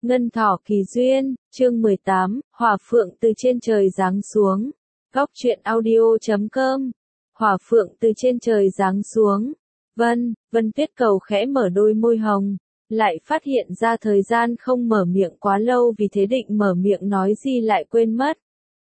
Ngân thỏ kỳ duyên, chương 18, hỏa phượng từ trên trời giáng xuống. Góc truyện audio.com. Hỏa phượng từ trên trời giáng xuống. Vân Tuyết Cầu khẽ mở đôi môi hồng, lại phát hiện ra thời gian không mở miệng quá lâu, vì thế định mở miệng nói gì lại quên mất.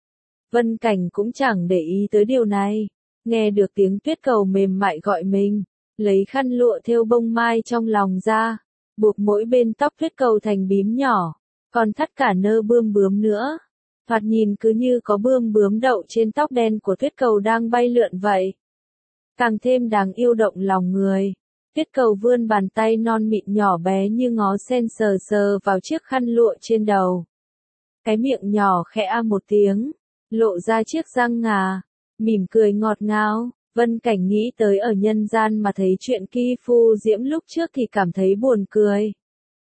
Vân Cảnh cũng chẳng để ý tới điều này, nghe được tiếng Tuyết Cầu mềm mại gọi mình, lấy khăn lụa thêu bông mai trong lòng ra, buộc mỗi bên tóc Tuyết Cầu thành bím nhỏ, còn thắt cả nơ bươm bướm nữa. Thoạt nhìn cứ như có bươm bướm đậu trên tóc đen của Tuyết Cầu đang bay lượn vậy. Càng thêm đáng yêu động lòng người. Tuyết Cầu vươn bàn tay non mịn nhỏ bé như ngó sen sờ sờ vào chiếc khăn lụa trên đầu. Cái miệng nhỏ khẽ a một tiếng, lộ ra chiếc răng ngà, mỉm cười ngọt ngào. Vân Cảnh nghĩ tới ở nhân gian mà thấy chuyện Ki Phu Diễm lúc trước thì cảm thấy buồn cười.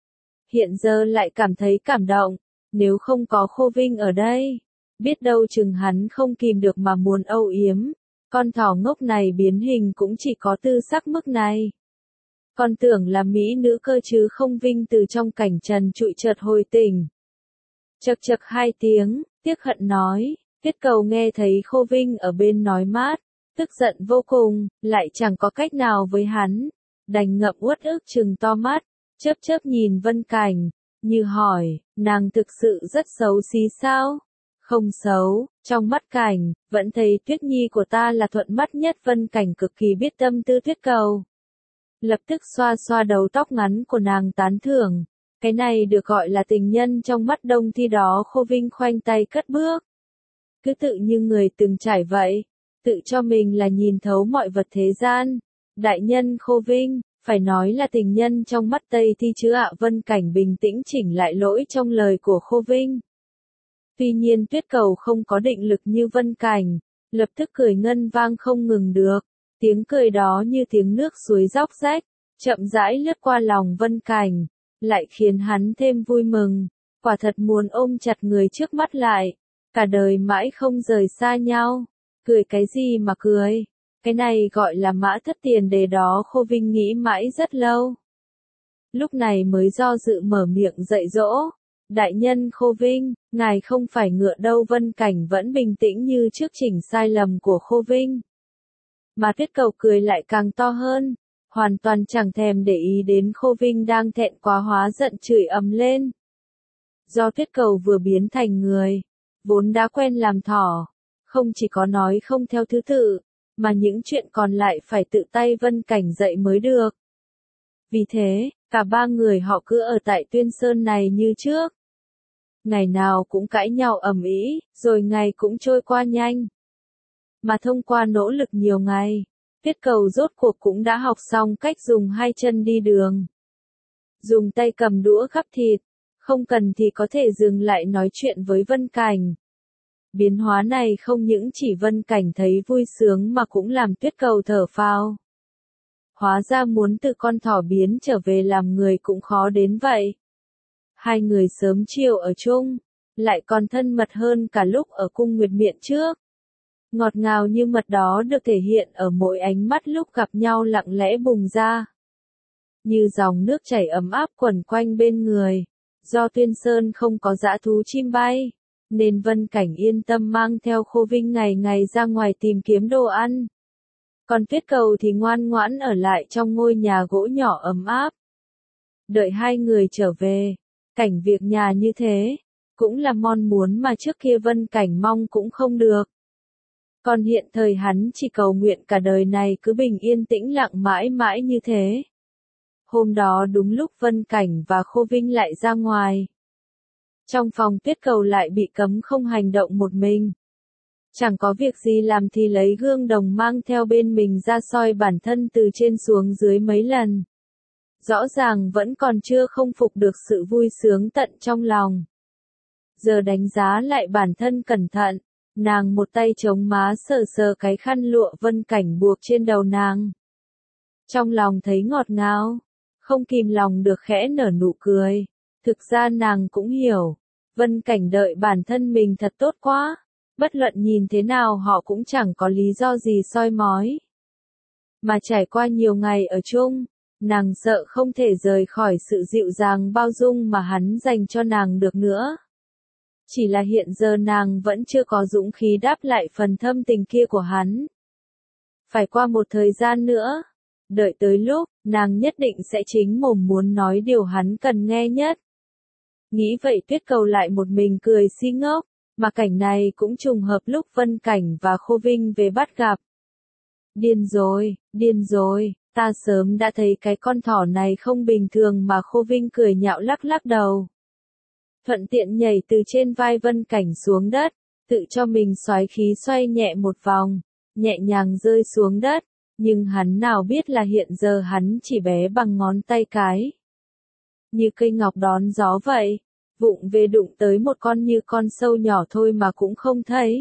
Hiện giờ lại cảm thấy cảm động, nếu không có Khô Vinh ở đây, biết đâu chừng hắn không kìm được mà muốn âu yếm. Con thỏ ngốc này biến hình cũng chỉ có tư sắc mức này. Con tưởng là mỹ nữ cơ chứ không. Vinh từ trong cảnh trần trụi chợt hồi tỉnh. Chậc chậc hai tiếng, tiếc hận nói. Tuyết Cầu nghe thấy Khô Vinh ở bên nói mát, tức giận vô cùng, lại chẳng có cách nào với hắn, đành ngậm uất ức trừng to mắt, chớp chớp nhìn Vân Cảnh, như hỏi, nàng thực sự rất xấu xí sao? Không xấu, trong mắt Cảnh, vẫn thấy Tuyết Nhi của ta là thuận mắt nhất. Vân Cảnh cực kỳ biết tâm tư Tuyết Cầu, lập tức xoa xoa đầu tóc ngắn của nàng tán thưởng, cái này được gọi là tình nhân trong mắt Đông Thi đó. Khô Vinh khoanh tay cất bước, cứ tự như người từng trải vậy, tự cho mình là nhìn thấu mọi vật thế gian. Đại nhân Khô Vinh, phải nói là tình nhân trong mắt Tây Thi chứ ạ. Vân Cảnh bình tĩnh chỉnh lại lỗi trong lời của Khô Vinh. Tuy nhiên Tuyết Cầu không có định lực như Vân Cảnh, lập tức cười ngân vang không ngừng được. Tiếng cười đó như tiếng nước suối róc rách, chậm rãi lướt qua lòng Vân Cảnh, lại khiến hắn thêm vui mừng. Quả thật muốn ôm chặt người trước mắt lại, cả đời mãi không rời xa nhau. Cười cái gì mà cười? Cái này gọi là mã thất tiền đề đó. Khô Vinh nghĩ mãi rất lâu, lúc này mới do dự mở miệng dạy dỗ. Đại nhân Khô Vinh, ngài không phải ngựa đâu. Vân Cảnh vẫn bình tĩnh như trước chỉnh sai lầm của Khô Vinh. Mà Tuyết Cầu cười lại càng to hơn, hoàn toàn chẳng thèm để ý đến Khô Vinh đang thẹn quá hóa giận chửi ầm lên. Do Tuyết Cầu vừa biến thành người, vốn đã quen làm thỏ, không chỉ có nói không theo thứ tự, mà những chuyện còn lại phải tự tay Vân Cảnh dạy mới được. Vì thế, cả ba người họ cứ ở tại Tuyên Sơn này như trước. Ngày nào cũng cãi nhau ầm ĩ, rồi ngày cũng trôi qua nhanh. Mà thông qua nỗ lực nhiều ngày, Tuyết Cầu rốt cuộc cũng đã học xong cách dùng hai chân đi đường. Dùng tay cầm đũa gắp thịt, không cần thì có thể dừng lại nói chuyện với Vân Cảnh. Biến hóa này không những chỉ Vân Cảnh thấy vui sướng mà cũng làm Tuyết Cầu thở phào. Hóa ra muốn từ con thỏ biến trở về làm người cũng khó đến vậy. Hai người sớm chiều ở chung, lại còn thân mật hơn cả lúc ở cung Nguyệt Miện trước. Ngọt ngào như mật đó được thể hiện ở mỗi ánh mắt lúc gặp nhau lặng lẽ bùng ra. Như dòng nước chảy ấm áp quẩn quanh bên người. Do Tuyên Sơn không có dã thú chim bay, nên Vân Cảnh yên tâm mang theo Khô Vinh ngày ngày ra ngoài tìm kiếm đồ ăn. Còn Tuyết Cầu thì ngoan ngoãn ở lại trong ngôi nhà gỗ nhỏ ấm áp. Đợi hai người trở về, cảnh việc nhà như thế, cũng là mong muốn mà trước kia Vân Cảnh mong cũng không được. Còn hiện thời hắn chỉ cầu nguyện cả đời này cứ bình yên tĩnh lặng mãi mãi như thế. Hôm đó đúng lúc Vân Cảnh và Khô Vinh lại ra ngoài. Trong phòng Tuyết Cầu lại bị cấm không hành động một mình. Chẳng có việc gì làm thì lấy gương đồng mang theo bên mình ra soi bản thân từ trên xuống dưới mấy lần. Rõ ràng vẫn còn chưa không phục được sự vui sướng tận trong lòng. Giờ đánh giá lại bản thân cẩn thận, nàng một tay chống má sờ sờ cái khăn lụa Vân Cảnh buộc trên đầu nàng. Trong lòng thấy ngọt ngào, không kìm lòng được khẽ nở nụ cười. Thực ra nàng cũng hiểu, Vân Cảnh đợi bản thân mình thật tốt quá, bất luận nhìn thế nào họ cũng chẳng có lý do gì soi mói. Mà trải qua nhiều ngày ở chung, Nàng sợ không thể rời khỏi sự dịu dàng bao dung mà hắn dành cho nàng được nữa. Chỉ là hiện giờ nàng vẫn chưa có dũng khí đáp lại phần thâm tình kia của hắn. Phải qua một thời gian nữa, đợi tới lúc, nàng nhất định sẽ chính mồm muốn nói điều hắn cần nghe nhất. Nghĩ vậy Tuyết Cầu lại một mình cười si ngốc, mà cảnh này cũng trùng hợp lúc Vân Cảnh và Khô Vinh về bắt gặp. Điên rồi, ta sớm đã thấy cái con thỏ này không bình thường mà Khô Vinh cười nhạo lắc lắc đầu. Thuận tiện nhảy từ trên vai Vân Cảnh xuống đất, tự cho mình xoáy khí xoay nhẹ một vòng, nhẹ nhàng rơi xuống đất, nhưng hắn nào biết là hiện giờ hắn chỉ bé bằng ngón tay cái. Như cây ngọc đón gió vậy, vụng về đụng tới một con như con sâu nhỏ thôi mà cũng không thấy.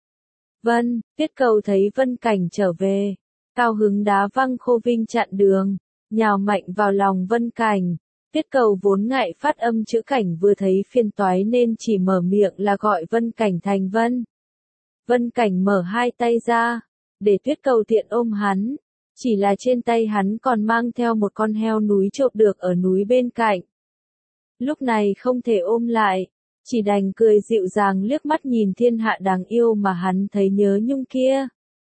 Tuyết Cầu thấy Vân Cảnh trở về, cao hứng đá văng Khô Vinh chặn đường, nhào mạnh vào lòng Vân Cảnh. Tuyết Cầu vốn ngại phát âm chữ Cảnh vừa thấy phiền toái nên chỉ mở miệng là gọi Vân Cảnh thành Vân. Vân Cảnh mở hai tay ra, để Tuyết Cầu tiện ôm hắn, chỉ là trên tay hắn còn mang theo một con heo núi trộm được ở núi bên cạnh. Lúc này không thể ôm lại, chỉ đành cười dịu dàng liếc mắt nhìn thiên hạ đáng yêu mà hắn thấy nhớ nhung kia.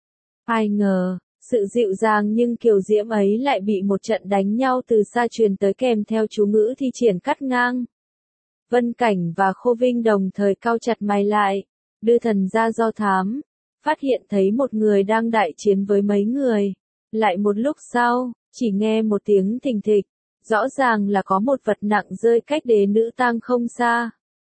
Ai ngờ, sự dịu dàng nhưng kiều diễm ấy lại bị một trận đánh nhau từ xa truyền tới kèm theo chú ngữ thi triển cắt ngang. Vân Cảnh và Khô Vinh đồng thời cau chặt mày lại, đưa thần ra do thám, phát hiện thấy một người đang đại chiến với mấy người. Lại một lúc sau, chỉ nghe một tiếng thình thịch, rõ ràng là có một vật nặng rơi cách đế nữ tang không xa.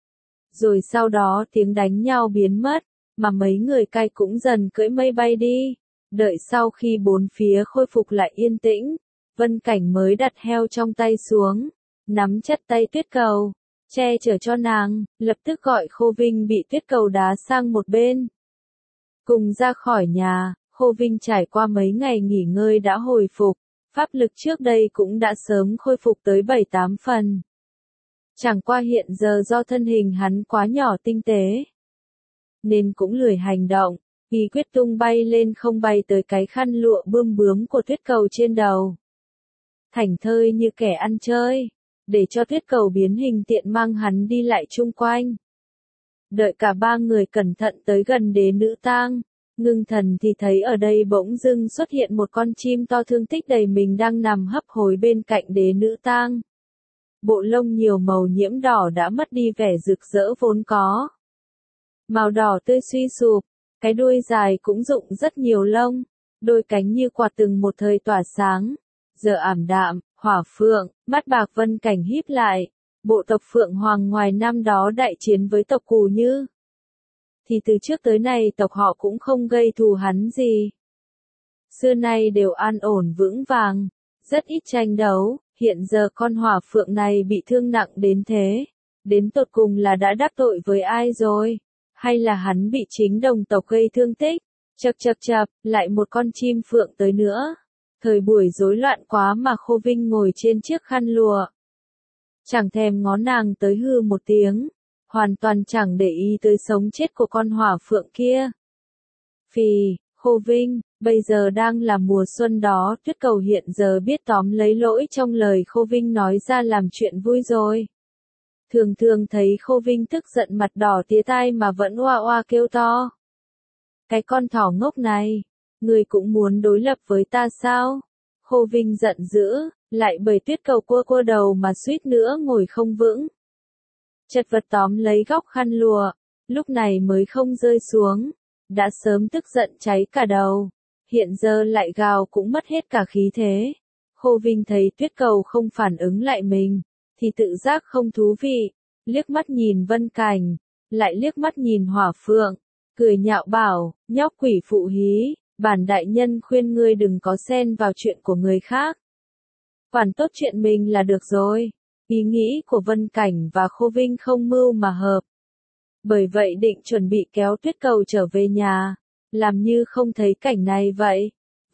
Rồi sau đó tiếng đánh nhau biến mất, mà mấy người cai cũng dần cưỡi mây bay đi. Đợi sau khi bốn phía khôi phục lại yên tĩnh, Vân Cảnh mới đặt heo trong tay xuống, nắm chặt tay Tuyết Cầu, che chở cho nàng, lập tức gọi Khô Vinh bị Tuyết Cầu đá sang một bên. Cùng ra khỏi nhà, Khô Vinh trải qua mấy ngày nghỉ ngơi đã hồi phục, pháp lực trước đây cũng đã sớm khôi phục tới 7-8 phần. Chẳng qua hiện giờ do thân hình hắn quá nhỏ tinh tế, nên cũng lười hành động, vì quyết tung bay lên không bay tới cái khăn lụa bươm bướm của Tuyết Cầu trên đầu. Thảnh thơi như kẻ ăn chơi, để cho Tuyết Cầu biến hình tiện mang hắn đi lại chung quanh. Đợi cả ba người cẩn thận tới gần đế nữ tang, ngưng thần thì thấy ở đây bỗng dưng xuất hiện một con chim to thương tích đầy mình đang nằm hấp hối bên cạnh đế nữ tang. Bộ lông nhiều màu nhiễm đỏ đã mất đi vẻ rực rỡ vốn có. Màu đỏ tươi suy sụp, cái đuôi dài cũng rụng rất nhiều lông, đôi cánh như quạt từng một thời tỏa sáng, giờ ảm đạm, hỏa phượng, mắt bạc. Vân Cảnh híp lại, bộ tộc Phượng Hoàng ngoài năm đó đại chiến với tộc Cù Như, thì từ trước tới nay tộc họ cũng không gây thù hắn gì. Xưa nay đều an ổn vững vàng, rất ít tranh đấu, hiện giờ con hỏa phượng này bị thương nặng đến thế, đến tột cùng là đã đắc tội với ai rồi? Hay là hắn bị chính đồng tộc gây thương tích? Chập, lại một con chim phượng tới nữa. Thời buổi rối loạn quá mà Khô Vinh ngồi trên chiếc khăn lụa, chẳng thèm ngó nàng tới hư một tiếng, hoàn toàn chẳng để ý tới sống chết của con hỏa phượng kia. Phì, Khô Vinh, bây giờ đang là mùa xuân đó. Tuyết Cầu hiện giờ biết tóm lấy lỗi trong lời Khô Vinh nói ra làm chuyện vui rồi. Thường thấy Khô Vinh tức giận mặt đỏ tía tai mà vẫn oa oa kêu to. Cái con thỏ ngốc này, người cũng muốn đối lập với ta sao? Khô Vinh giận dữ, lại bởi Tuyết Cầu cua đầu mà suýt nữa ngồi không vững. Chật vật tóm lấy góc khăn lụa, lúc này mới không rơi xuống, đã sớm tức giận cháy cả đầu, hiện giờ lại gào cũng mất hết cả khí thế. Khô Vinh thấy Tuyết Cầu không phản ứng lại mình, thì tự giác không thú vị, liếc mắt nhìn Vân Cảnh, lại liếc mắt nhìn hỏa phượng, cười nhạo bảo, nhóc quỷ phụ hí, bản đại nhân khuyên ngươi đừng có xen vào chuyện của người khác. Quản tốt chuyện mình là được rồi. Ý nghĩ của Vân Cảnh và Khô Vinh không mưu mà hợp. Bởi vậy định chuẩn bị kéo Tuyết Cầu trở về nhà, làm như không thấy cảnh này vậy.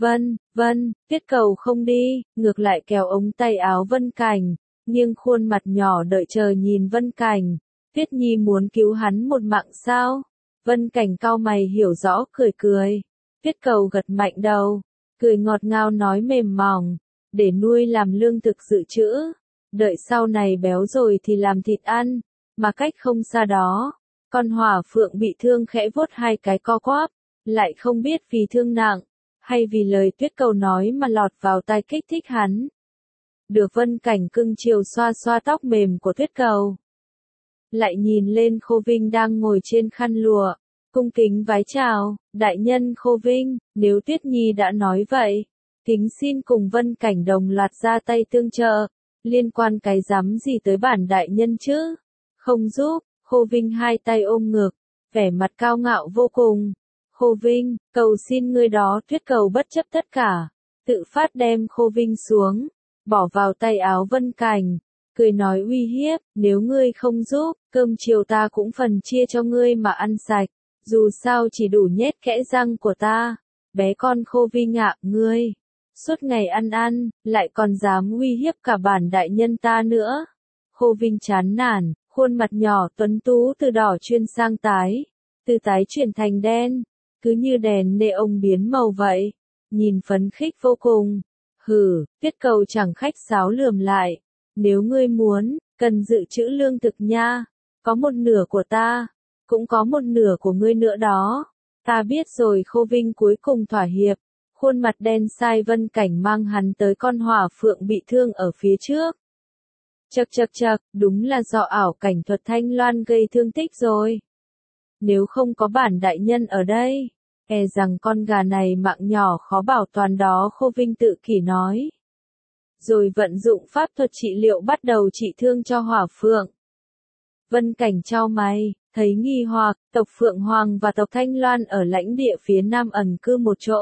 Tuyết Cầu không đi, ngược lại kéo ống tay áo Vân Cảnh, nghiêng khuôn mặt nhỏ đợi chờ nhìn Vân Cảnh. Tuyết Nhi muốn cứu hắn một mạng sao? Vân Cảnh cau mày hiểu rõ cười. Tuyết Cầu gật mạnh đầu, cười ngọt ngào nói mềm mỏng, để nuôi làm lương thực dự trữ. Đợi sau này béo rồi thì làm thịt ăn, mà cách không xa đó, con hỏa phượng bị thương khẽ vuốt hai cái co quắp, lại không biết vì thương nặng, hay vì lời Tuyết Cầu nói mà lọt vào tai kích thích hắn. Được Vân Cảnh cưng chiều xoa xoa tóc mềm của Tuyết Cầu. Lại nhìn lên Khô Vinh đang ngồi trên khăn lụa, cung kính vái chào, đại nhân Khô Vinh, nếu Tuyết Nhi đã nói vậy, kính xin cùng Vân Cảnh đồng loạt ra tay tương trợ, liên quan cái rắm gì tới bản đại nhân chứ? Không giúp, Khô Vinh hai tay ôm ngực, vẻ mặt cao ngạo vô cùng. Khô Vinh, cầu xin ngươi đó. Tuyết Cầu bất chấp tất cả, tự phát đem Khô Vinh xuống, bỏ vào tay áo Vân Cảnh, cười nói uy hiếp, nếu ngươi không giúp, cơm chiều ta cũng phần chia cho ngươi mà ăn sạch, dù sao chỉ đủ nhét kẽ răng của ta. Bé con Khô Vinh ạ, ngươi, suốt ngày ăn, lại còn dám uy hiếp cả bản đại nhân ta nữa. Khô Vinh chán nản, khuôn mặt nhỏ tuấn tú từ đỏ chuyển sang tái, từ tái chuyển thành đen, cứ như đèn neon biến màu vậy, nhìn phấn khích vô cùng. Hử, Tuyết Cầu chẳng khách sáo lườm lại, nếu ngươi muốn, cần dự trữ lương thực nha, có một nửa của ta, cũng có một nửa của ngươi nữa đó. Ta biết rồi. Khô Vinh cuối cùng thỏa hiệp, khuôn mặt đen sai. Vân Cảnh mang hắn tới con hỏa phượng bị thương ở phía trước. Chậc, đúng là do ảo cảnh thuật Thanh Loan gây thương tích rồi. Nếu không có bản đại nhân ở đây, e rằng con gà này mạng nhỏ khó bảo toàn đó. Khô Vinh tự kỷ nói. Rồi vận dụng pháp thuật trị liệu bắt đầu trị thương cho hỏa phượng. Vân Cảnh chau mày, thấy nghi hoặc, tộc Phượng Hoàng và tộc Thanh Loan ở lãnh địa phía Nam ẩn cư một chỗ.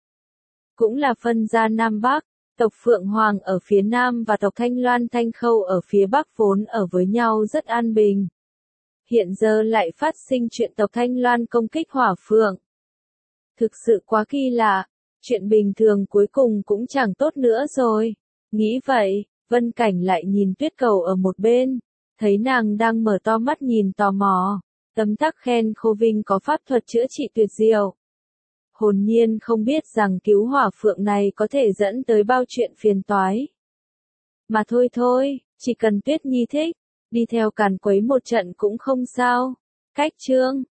Cũng là phân ra Nam Bắc, tộc Phượng Hoàng ở phía Nam và tộc Thanh Loan Thanh Khâu ở phía Bắc vốn ở với nhau rất an bình. Hiện giờ lại phát sinh chuyện tộc Thanh Loan công kích hỏa phượng. Thực sự quá kỳ lạ, chuyện bình thường cuối cùng cũng chẳng tốt nữa rồi. Nghĩ vậy, Vân Cảnh lại nhìn Tuyết Cầu ở một bên, thấy nàng đang mở to mắt nhìn tò mò, tấm tắc khen Khô Vinh có pháp thuật chữa trị tuyệt diệu. Hồn nhiên không biết rằng cứu hỏa phượng này có thể dẫn tới bao chuyện phiền toái. Mà thôi, chỉ cần Tuyết Nhi thích, đi theo càn quấy một trận cũng không sao. Cách chương